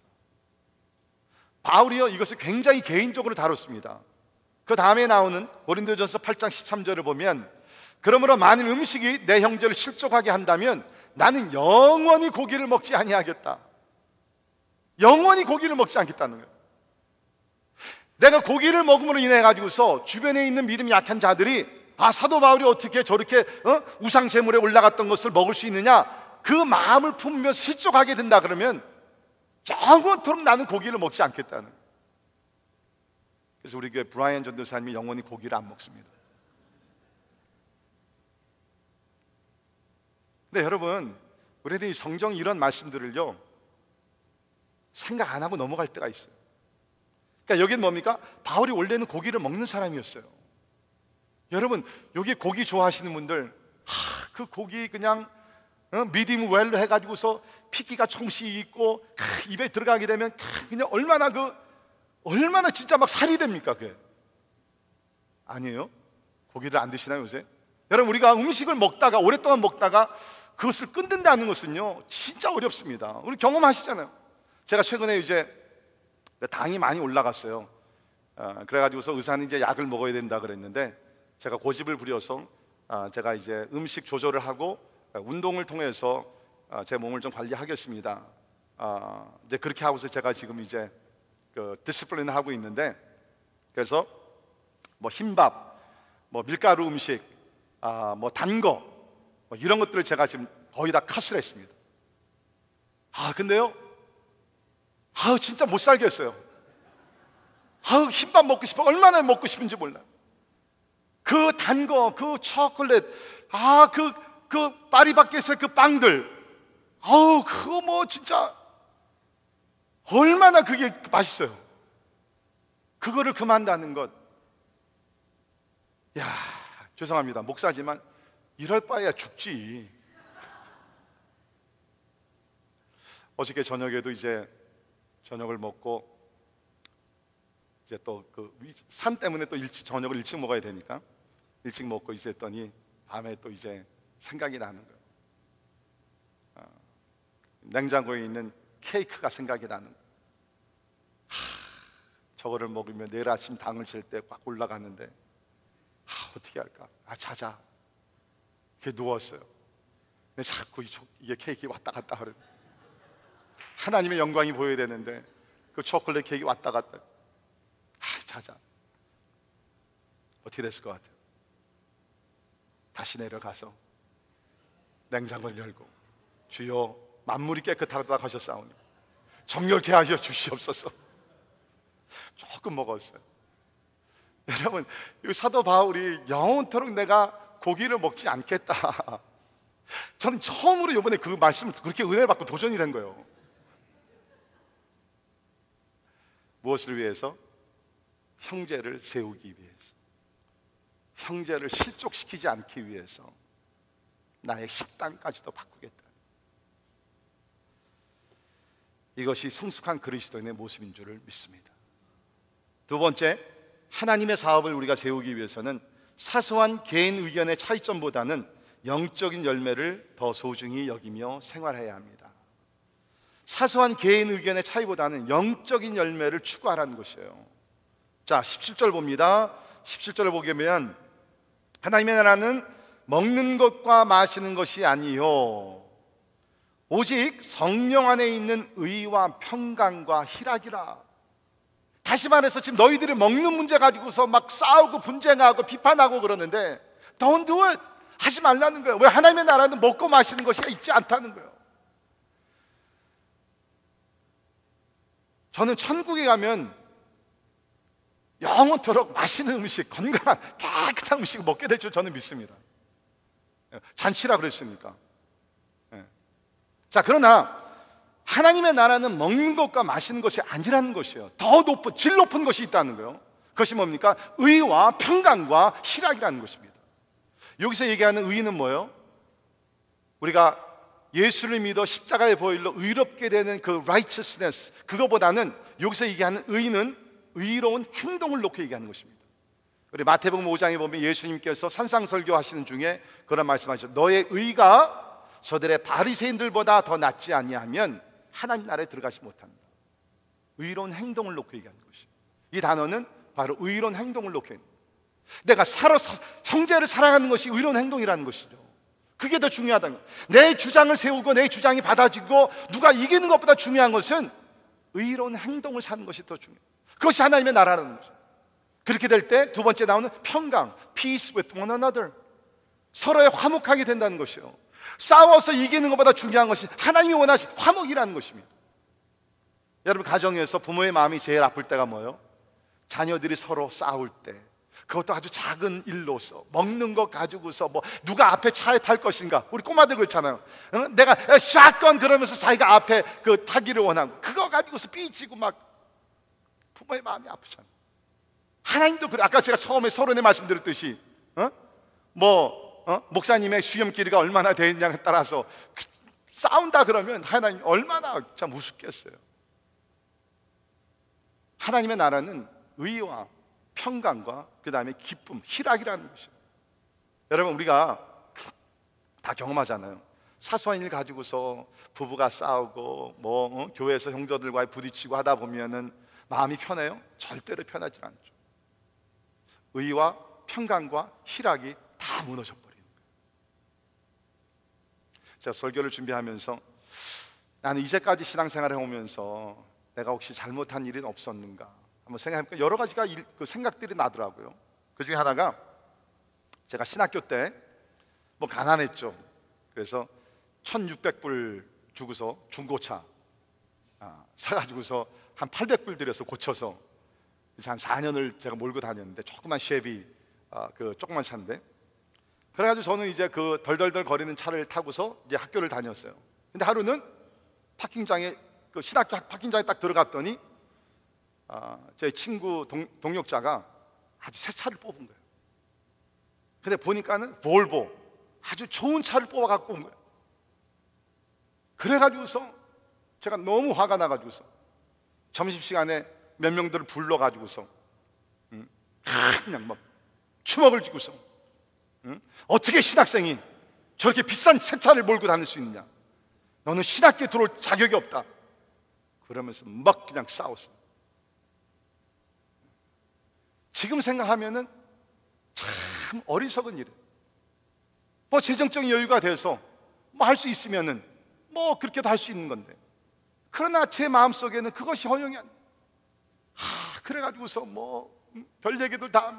바울이요, 이것을 굉장히 개인적으로 다뤘습니다. 그 다음에 나오는 고린도전서 8장 13절을 보면, 그러므로 만일 음식이 내 형제를 실족하게 한다면 나는 영원히 고기를 먹지 아니하겠다. 영원히 고기를 먹지 않겠다는 거예요. 내가 고기를 먹음으로 인해 가지고서 주변에 있는 믿음이 약한 자들이 사도 바울이 어떻게 저렇게 우상 제물에 올라갔던 것을 먹을 수 있느냐, 그 마음을 품으면서 실족하게 된다 그러면 영원토록 나는 고기를 먹지 않겠다는. 그래서 우리 교회 브라이언 전도사님이 영원히 고기를 안 먹습니다. 근데 여러분, 우리들이 성경 이런 말씀들을요 생각 안 하고 넘어갈 때가 있어요. 그러니까 여기는 뭡니까? 바울이 원래는 고기를 먹는 사람이었어요. 여러분, 여기 고기 좋아하시는 분들, 그 고기 그냥 미디움 웰로 해가지고서 피기가 총씩 있고 입에 들어가게 되면 그냥 얼마나 진짜 막 살이 됩니까? 그게 아니에요? 고기를 안 드시나요 요새? 여러분, 우리가 음식을 먹다가 오랫동안 먹다가 그것을 끊는다는 것은요 진짜 어렵습니다. 우리 경험하시잖아요. 제가 최근에 이제 당이 많이 올라갔어요. 그래가지고서 의사는 이제 약을 먹어야 된다 그랬는데, 제가 고집을 부려서 제가 이제 음식 조절을 하고 운동을 통해서 제 몸을 좀 관리하겠습니다. 이제 그렇게 하고서 제가 지금 이제 디스플레인을 하고 있는데, 그래서 뭐 흰밥, 뭐 밀가루 음식, 뭐 단 거, 뭐 이런 것들을 제가 지금 거의 다 컷을 했습니다. 근데요, 진짜 못 살겠어요. 흰밥 먹고 싶어. 얼마나 먹고 싶은지 몰라요. 그 단 거, 그 초콜릿, 그 파리바게트의 그 빵들, 그거 뭐 진짜 얼마나 그게 맛있어요. 그거를 그만다는 것. 죄송합니다, 목사지만 이럴 바에야 죽지. 어저께 저녁에도 이제 저녁을 먹고, 이제 또 그 산 때문에 또 저녁을 일찍 먹어야 되니까 일찍 먹고 있었더니 밤에 또 이제 생각이 나는 거예요. 냉장고에 있는 케이크가 생각이 나는 거예요. 저거를 먹으면 내일 아침 당을 잴 때 꽉 올라가는데 어떻게 할까? 자자. 이렇게 누웠어요. 근데 자꾸 이게 케이크 왔다 갔다 하는, 하나님의 영광이 보여야 되는데 그 초콜릿 케이크 왔다 갔다. 자자. 어떻게 됐을 것 같아요? 다시 내려가서 냉장고를 열고, 주여 만물이 깨끗하다 하셨사오니 정결케 하여 주시옵소서. 조금 먹었어요. 여러분, 이 사도 바울이 영원토록 내가 고기를 먹지 않겠다, 저는 처음으로 이번에 그 말씀을 그렇게 은혜를 받고 도전이 된 거예요. 무엇을 위해서? 형제를 세우기 위해서, 형제를 실족시키지 않기 위해서 나의 식단까지도 바꾸겠다. 이것이 성숙한 그리스도인의 모습인 줄을 믿습니다. 두 번째, 하나님의 사업을 우리가 세우기 위해서는 사소한 개인 의견의 차이점보다는 영적인 열매를 더 소중히 여기며 생활해야 합니다. 사소한 개인 의견의 차이보다는 영적인 열매를 추구하라는 것이에요. 자, 17절 봅니다. 17절을 보게 되면 하나님의 나라는 먹는 것과 마시는 것이 아니요 오직 성령 안에 있는 의와 평강과 희락이라. 다시 말해서 지금 너희들이 먹는 문제 가지고서 막 싸우고 분쟁하고 비판하고 그러는데 Don't do it. 하지 말라는 거예요. 왜? 하나님의 나라는 먹고 마시는 것이 있지 않다는 거예요. 저는 천국에 가면 영원토록 맛있는 음식, 건강한 깨끗한 음식을 먹게 될 줄 저는 믿습니다. 잔치라 그랬으니까. 자, 그러나 하나님의 나라는 먹는 것과 마시는 것이 아니라는 것이에요. 더 높은, 질 높은 것이 있다는 거예요. 그것이 뭡니까? 의와 평강과 희락이라는 것입니다. 여기서 얘기하는 의는 뭐예요? 우리가 예수를 믿어 십자가의 보혈로 의롭게 되는 그 righteousness, 그거보다는 여기서 얘기하는 의는 의로운 행동을 놓고 얘기하는 것입니다. 우리 마태복음 5장에 보면 예수님께서 산상설교 하시는 중에 그런 말씀하셨죠. 너의 의가 저들의 바리새인들보다 더 낫지 아니하면 하나님 나라에 들어가지 못한다. 의로운 행동을 놓고 얘기하는 것이, 이 단어는 바로 의로운 행동을 놓고 있는 거예요. 내가 형제를 사랑하는 것이 의로운 행동이라는 것이죠. 그게 더 중요하다는 거예요. 내 주장을 세우고 내 주장이 받아지고 누가 이기는 것보다 중요한 것은 의로운 행동을 사는 것이 더 중요해요. 그것이 하나님의 나라라는 거죠. 그렇게 될 때 두 번째 나오는 평강, peace with one another, 서로의 화목하게 된다는 것이요. 싸워서 이기는 것보다 중요한 것이 하나님이 원하신 화목이라는 것입니다. 여러분, 가정에서 부모의 마음이 제일 아플 때가 뭐예요? 자녀들이 서로 싸울 때, 그것도 아주 작은 일로서 먹는 것 가지고서 뭐 누가 앞에 차에 탈 것인가, 우리 꼬마들 그렇잖아요. 내가 샷건 그러면서 자기가 앞에 그 타기를 원하고 그거 가지고서 삐지고 막 부모의 마음이 아프잖아요. 하나님도 그래. 아까 제가 처음에 서론에 말씀드렸듯이 목사님의 수염길이가 얼마나 되느냐에 따라서 싸운다 그러면 하나님 얼마나 참 우습겠어요. 하나님의 나라는 의와 평강과 그 다음에 기쁨, 희락이라는 것이에요. 여러분, 우리가 다 경험하잖아요. 사소한 일 가지고서 부부가 싸우고 교회에서 형제들과 부딪히고 하다 보면은 마음이 편해요? 절대로 편하지 않죠. 의와 평강과 희락이 다 무너져 버리는 거예요. 제가 설교를 준비하면서 나는 이제까지 신앙생활을 해오면서 내가 혹시 잘못한 일은 없었는가 한번 생각해보니까 여러 가지가 그 생각들이 나더라고요. 그 중에 하나가, 제가 신학교 때 가난했죠. 그래서 1,600불 주고서 중고차 사가지고서 한 800불 들여서 고쳐서 한 4년을 제가 몰고 다녔는데, 조그만 쉐비 그 조그만 차인데, 그래가지고 저는 이제 그 덜덜덜 거리는 차를 타고서 이제 학교를 다녔어요. 근데 하루는 파킹장에, 그 신학교 파킹장에 딱 들어갔더니 제 친구 동력자가 아주 새 차를 뽑은 거예요. 근데 보니까는 볼보, 아주 좋은 차를 뽑아갖고 온 거예요. 그래가지고서 제가 너무 화가 나가지고서 점심시간에 몇 명들을 불러가지고서 그냥 막 주먹을 쥐고서 어떻게 신학생이 저렇게 비싼 새 차를 몰고 다닐 수 있느냐, 너는 신학교에 들어올 자격이 없다, 그러면서 막 그냥 싸웠어요. 지금 생각하면은 참 어리석은 일이에요. 재정적인 여유가 돼서 할 수 있으면은 그렇게도 할 수 있는 건데, 그러나 제 마음속에는 그것이 허용이 안 돼. 그래가지고서 별 얘기들 다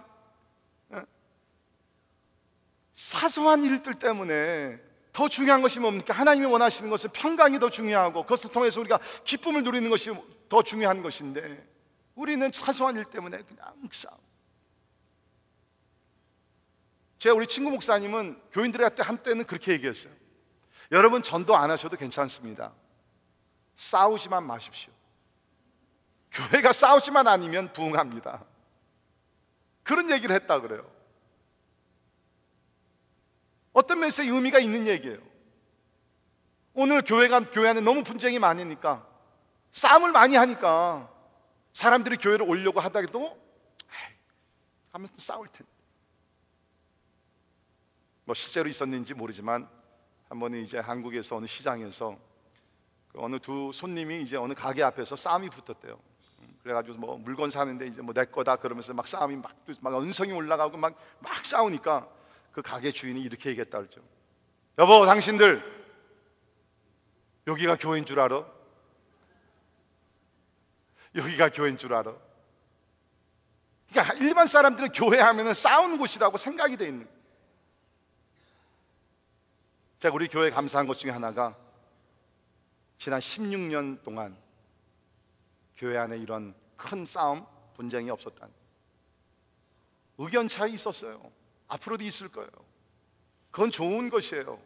사소한 일들 때문에 더 중요한 것이 뭡니까? 하나님이 원하시는 것은 평강이 더 중요하고 그것을 통해서 우리가 기쁨을 누리는 것이 더 중요한 것인데, 우리는 사소한 일 때문에 그냥 싸워. 제가 우리 친구 목사님은 교인들한테 한때는 그렇게 얘기했어요. 여러분, 전도 안 하셔도 괜찮습니다. 싸우지만 마십시오. 교회가 싸우지만 아니면 부흥합니다. 그런 얘기를 했다 그래요. 어떤 면에서 의미가 있는 얘기예요. 오늘 교회 안에 너무 분쟁이 많으니까 싸움을 많이 하니까 사람들이 교회를 오려고 하다가도 하면서 싸울 텐데. 뭐 실제로 있었는지 모르지만 한 번은 이제 한국에서 어느 시장에서 그 어느 두 손님이 이제 어느 가게 앞에서 싸움이 붙었대요. 그래가지고 뭐 물건 사는데 이제 뭐 내 거다 그러면서 막 싸움이 막 언성이 올라가고 막 싸우니까 그 가게 주인이 이렇게 얘기했다 그러죠. 여보, 당신들 여기가 교회인 줄 알아? 여기가 교회인 줄 알아? 그러니까 일반 사람들은 교회 하면은 싸우는 곳이라고 생각이 돼 있는 거예요. 제가 우리 교회에 감사한 것 중에 하나가 지난 16년 동안 교회 안에 이런 큰 싸움, 분쟁이 없었다는 거예요. 의견 차이 있었어요. 앞으로도 있을 거예요. 그건 좋은 것이에요.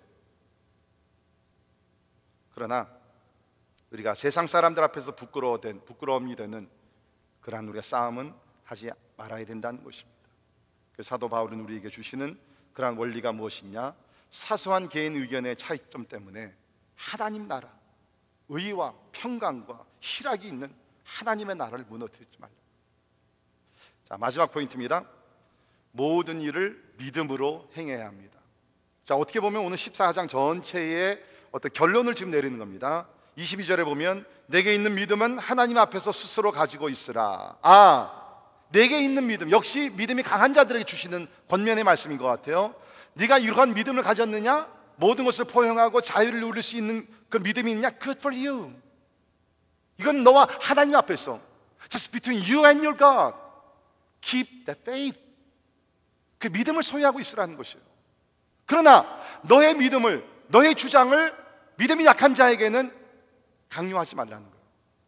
그러나 우리가 세상 사람들 앞에서 부끄러움이 되는 그러한 우리가 싸움은 하지 말아야 된다는 것입니다. 그래서 사도 바울은 우리에게 주시는 그러한 원리가 무엇이냐? 사소한 개인 의견의 차이점 때문에 하나님 나라, 의와 평강과 희락이 있는 하나님의 나라를 무너뜨리지 말라. 자, 마지막 포인트입니다. 모든 일을 믿음으로 행해야 합니다. 자, 어떻게 보면 오늘 14장 전체의 어떤 결론을 지금 내리는 겁니다. 22절에 보면 내게 있는 믿음은 하나님 앞에서 스스로 가지고 있으라. 내게 있는 믿음, 역시 믿음이 강한 자들에게 주시는 권면의 말씀인 것 같아요. 네가 이러한 믿음을 가졌느냐? 모든 것을 포용하고 자유를 누릴 수 있는 그 믿음이 있냐? Good for you. 이건 너와 하나님 앞에서 Just between you and your God. Keep that faith. 그 믿음을 소유하고 있으라는 것이에요. 그러나 너의 믿음을, 너의 주장을 믿음이 약한 자에게는 강요하지 말라는 거예요.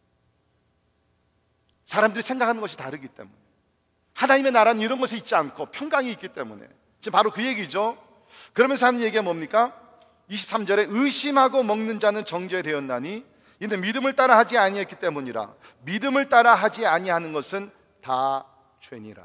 사람들이 생각하는 것이 다르기 때문에, 하나님의 나라는 이런 것에 있지 않고 평강이 있기 때문에, 지금 바로 그 얘기죠. 그러면서 하는 얘기가 뭡니까? 23절에 의심하고 먹는 자는 정죄되었나니 이는 믿음을 따라 하지 아니했기 때문이라. 믿음을 따라 하지 아니하는 것은 다 죄니라.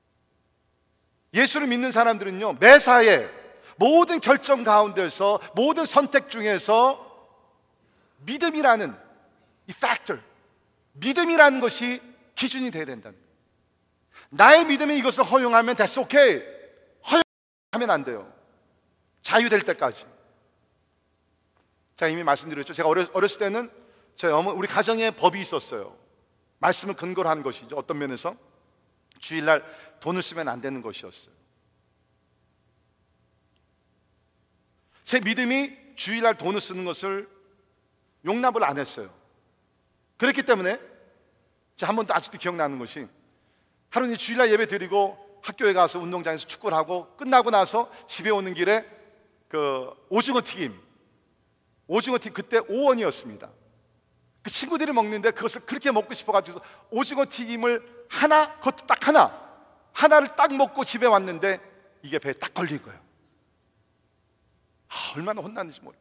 예수를 믿는 사람들은요, 매사에 모든 결정 가운데서, 모든 선택 중에서 믿음이라는 이 팩터, 믿음이라는 것이 기준이 되어야 된다는 거예요. 나의 믿음이 이것을 허용하면 that's okay. 허용하면 안 돼요. 자유될 때까지. 제가 이미 말씀드렸죠. 제가 어렸을 때는 저희 우리 가정에 법이 있었어요. 말씀을 근거로 한 것이죠. 어떤 면에서 주일날 돈을 쓰면 안 되는 것이었어요. 제 믿음이 주일날 돈을 쓰는 것을 용납을 안 했어요. 그렇기 때문에 제가 한 번도 아직도 기억나는 것이, 하루는 주일날 예배 드리고 학교에 가서 운동장에서 축구를 하고 끝나고 나서 집에 오는 길에 그 오징어 튀김 그때 5원이었습니다. 그 친구들이 먹는데 그것을 그렇게 먹고 싶어가지고 오징어 튀김을 그것도 딱 하나를 딱 먹고 집에 왔는데 이게 배에 딱 걸린 거예요. 얼마나 혼났는지 모르겠어요.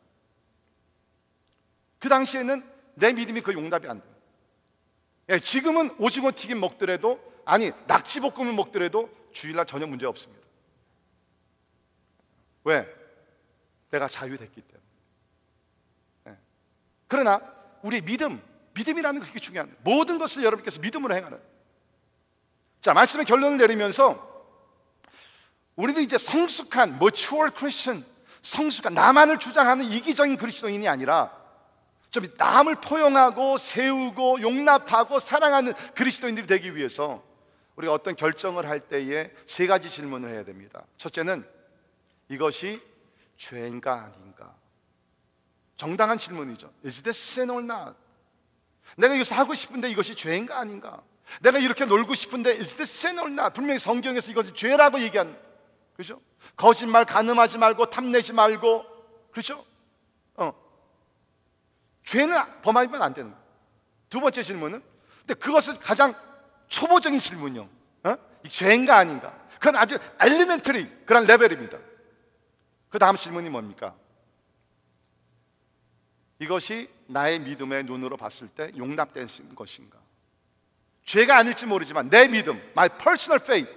그 당시에는 내 믿음이 그 용납이 안 돼요. 지금은 오징어 튀김 먹더라도, 낙지볶음을 먹더라도 주일날 전혀 문제 없습니다. 왜? 내가 자유됐기 때문에. 그러나 우리 믿음이라는 게 그렇게 중요한 거예요. 모든 것을 여러분께서 믿음으로 행하는. 자, 말씀의 결론을 내리면서 우리도 이제 성숙한 mature Christian, 성숙한 나만을 주장하는 이기적인 그리스도인이 아니라 좀 남을 포용하고 세우고 용납하고 사랑하는 그리스도인들이 되기 위해서 우리가 어떤 결정을 할 때에 세 가지 질문을 해야 됩니다. 첫째는 이것이 죄인가 아닌가? 정당한 질문이죠. Is this sin or not? 내가 이것을 하고 싶은데 이것이 죄인가 아닌가? 내가 이렇게 놀고 싶은데 Is this sin or not? 분명히 성경에서 이것이 죄라고 얘기한, 그렇죠? 거짓말, 간음하지 말고, 탐내지 말고, 그렇죠? 죄는 범하면 안 되는 거예요. 두 번째 질문은, 근데 그것은 가장 초보적인 질문이요. 이 죄인가 아닌가? 그건 아주 엘리멘터리 그런 레벨입니다. 그 다음 질문이 뭡니까? 이것이 나의 믿음의 눈으로 봤을 때 용납된 것인가? 죄가 아닐지 모르지만 내 믿음, my personal faith,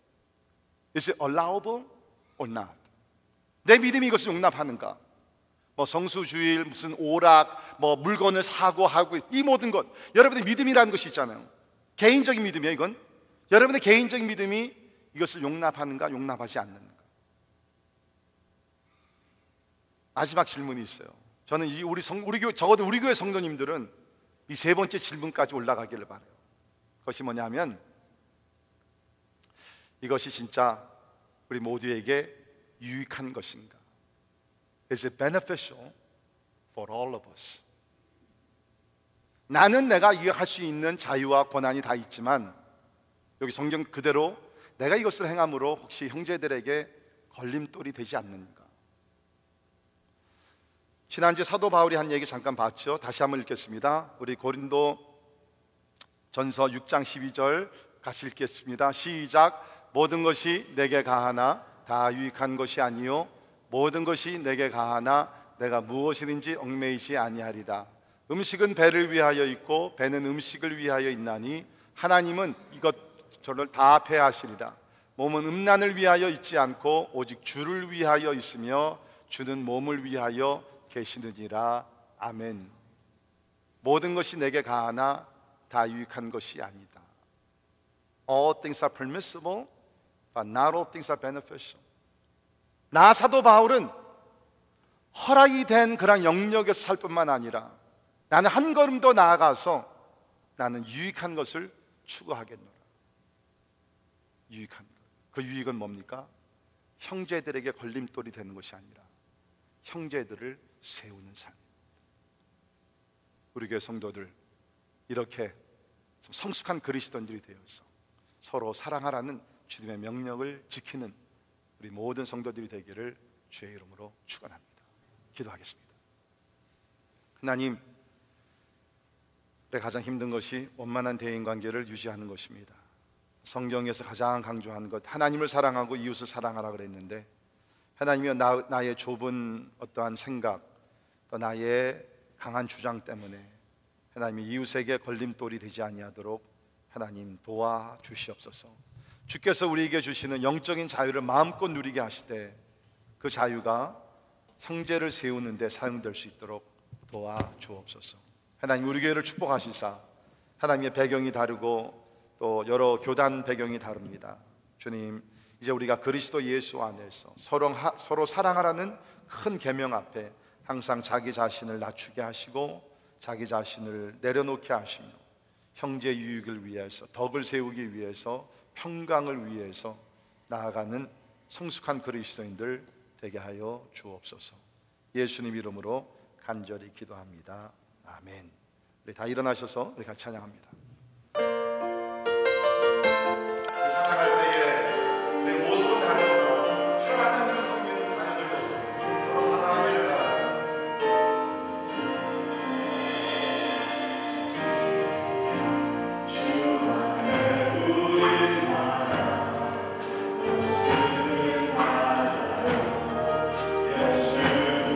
is it allowable or not? 내 믿음이 이것을 용납하는가? 뭐 성수주일, 무슨 오락, 뭐 물건을 사고 하고, 이 모든 것, 여러분의 믿음이라는 것이 있잖아요. 개인적인 믿음이에요. 이건 여러분의 개인적인 믿음이 이것을 용납하는가 용납하지 않는가. 마지막 질문이 있어요. 저는 우리 교회, 적어도 우리 교회 성도님들은 이 세 번째 질문까지 올라가기를 바라요. 그것이 뭐냐면, 이것이 진짜 우리 모두에게 유익한 것인가? Is it beneficial for all of us? 나는 내가 이해할 수 있는 자유와 권한이 다 있지만, 여기 성경 그대로 내가 이것을 행함으로 혹시 형제들에게 걸림돌이 되지 않는가? 지난주 사도 바울이 한 얘기 잠깐 봤죠. 다시 한번 읽겠습니다. 우리 고린도 전서 6장 12절 같이 읽겠습니다. 시작. 모든 것이 내게 가하나 다 유익한 것이 아니요 모든 것이 내게 가하나 내가 무엇이든지 얽매이지 아니하리라. 음식은 배를 위하여 있고 배는 음식을 위하여 있나니 하나님은 이것저것 다 패하시리라. 몸은 음란을 위하여 있지 않고 오직 주를 위하여 있으며 주는 몸을 위하여 계시느니라. 아멘. 모든 것이 내게 가하나 다 유익한 것이 아니다. All things are permissible, but not all things are beneficial. 나 사도 바울은 허락이 된 그런 영역에서 살 뿐만 아니라 나는 한 걸음 더 나아가서 나는 유익한 것을 추구하겠노라. 유익한 것. 그 유익은 뭡니까? 형제들에게 걸림돌이 되는 것이 아니라 형제들을 세우는 삶입니다. 우리 교회 성도들, 이렇게 좀 성숙한 그리스도인들이 되어서 서로 사랑하라는 주님의 명령을 지키는 우리 모든 성도들이 되기를 주의 이름으로 축원합니다. 기도하겠습니다. 하나님, 우리 가장 힘든 것이 원만한 대인관계를 유지하는 것입니다. 성경에서 가장 강조하는 것, 하나님을 사랑하고 이웃을 사랑하라 그랬는데, 하나님이여, 나의 좁은 어떠한 생각, 또 나의 강한 주장 때문에 하나님이 이웃에게 걸림돌이 되지 아니하도록 하나님 도와주시옵소서. 주께서 우리에게 주시는 영적인 자유를 마음껏 누리게 하시되 그 자유가 형제를 세우는 데 사용될 수 있도록 도와주옵소서. 하나님, 우리 교회를 축복하시사 하나님의 배경이 다르고 또 여러 교단 배경이 다릅니다. 주님, 이제 우리가 그리스도 예수 안에서 서로 사랑하라는 큰 계명 앞에 항상 자기 자신을 낮추게 하시고 자기 자신을 내려놓게 하시며 형제 유익을 위해서, 덕을 세우기 위해서, 평강을 위해서 나아가는 성숙한 그리스도인들 되게 하여 주옵소서. 예수님 이름으로 간절히 기도합니다. 아멘. 우리 다 일어나셔서 우리 같이 찬양합니다. 찬양할 때에 내 모습은 다르지만 하나님을 섬기는 자녀들로서 서로 사랑하기를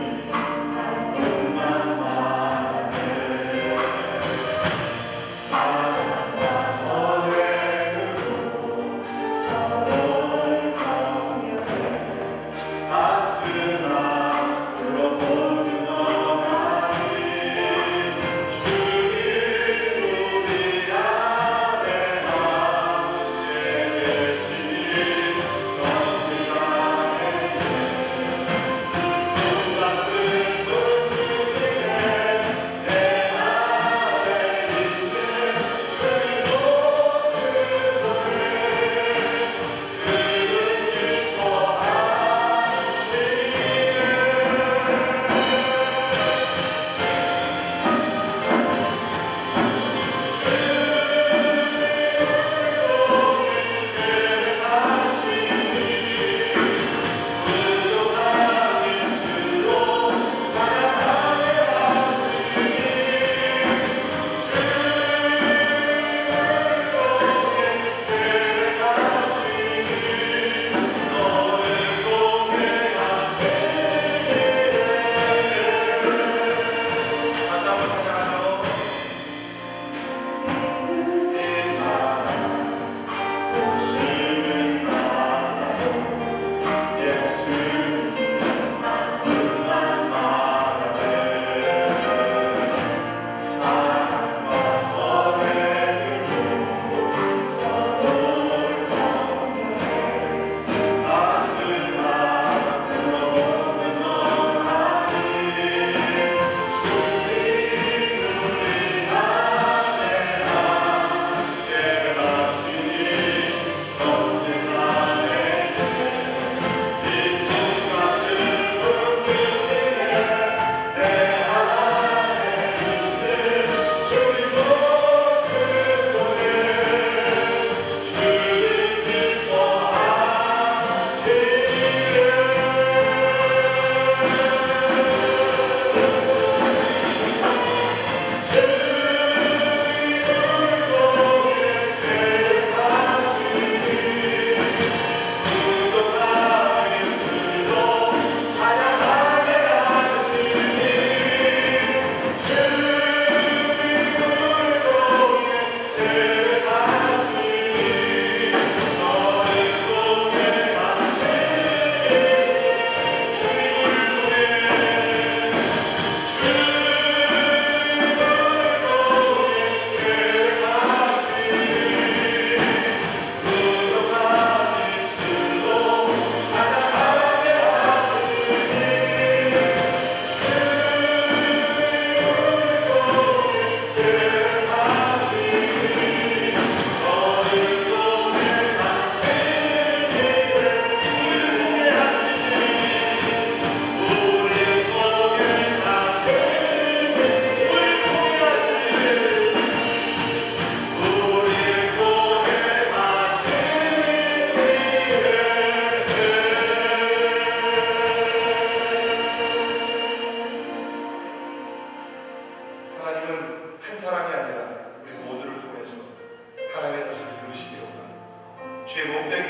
사랑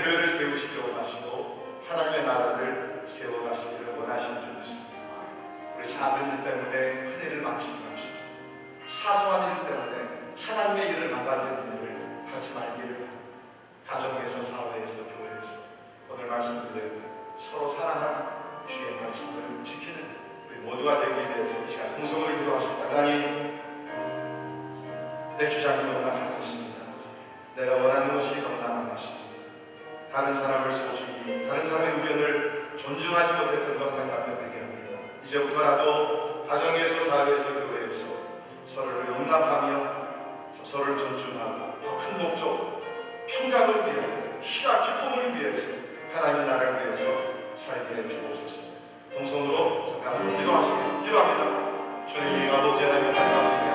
교회를 세우시기 원하시고 하나님의 나라를 세워가시기를 원하시는 줄 믿습니다. 우리 작은 일 때문에 큰 일을 막으시지 마시고 사소한 일 때문에 하나님의 일을 망가뜨리는 일을 하지 말기를 가정에서, 사회에서, 교회에서 오늘 말씀드린 서로 사랑하는 주의 말씀을 지키는 우리 모두가 되기 위해서 이 시간 통성을 기도하십니다. 하나님, 내 주장이 너무나 많았습니다. 내가 원하는 것이 너무나 많았습니다. 다른 사람을 소중히, 다른 사람의 의견을 존중하지 못했던 것 하나님 앞에 회개합니다. 이제부터라도 가정에서, 사회에서, 교회에서 서로를 용납하며 서로를 존중하고 더 큰 목적, 평강을 위해서, 희락, 기쁨을 위해서, 하나님 나라를 위해서 살게 해주옵소서. 동성으로 잠깐 기도하시겠습니다. 기도합니다. 주님 아버지 하나님 감사합니다.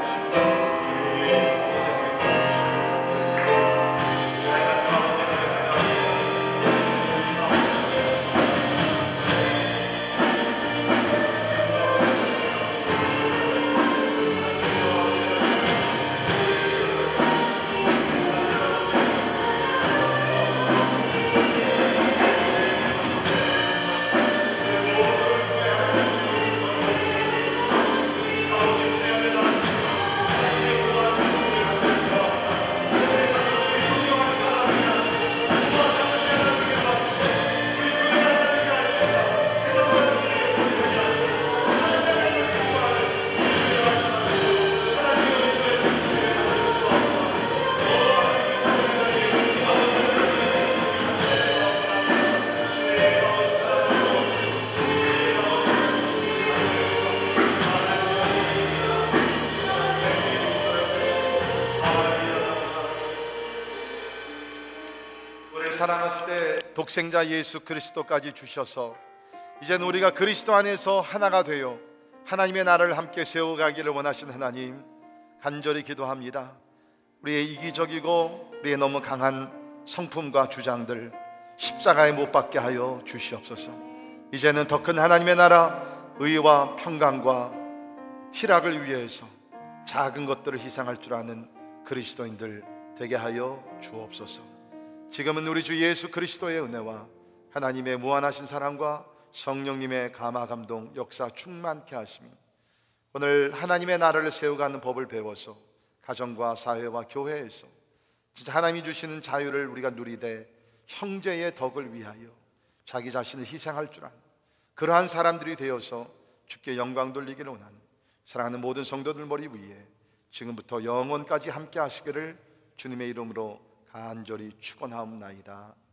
사랑하시되 독생자 예수 그리스도까지 주셔서 이제는 우리가 그리스도 안에서 하나가 되어 하나님의 나라를 함께 세워가기를 원하신 하나님, 간절히 기도합니다. 우리의 이기적이고 우리의 너무 강한 성품과 주장들 십자가에 못 박게 하여 주시옵소서. 이제는 더 큰 하나님의 나라, 의와 평강과 희락을 위해서 작은 것들을 희생할 줄 아는 그리스도인들 되게 하여 주옵소서. 지금은 우리 주 예수 그리스도의 은혜와 하나님의 무한하신 사랑과 성령님의 감화 감동 역사 충만케 하시며 오늘 하나님의 나라를 세워가는 법을 배워서 가정과 사회와 교회에서 진짜 하나님이 주시는 자유를 우리가 누리되 형제의 덕을 위하여 자기 자신을 희생할 줄 아는 그러한 사람들이 되어서 주께 영광 돌리기를 원하는 사랑하는 모든 성도들 머리 위에 지금부터 영원까지 함께 하시기를 주님의 이름으로 간절히 축원하옵나이다.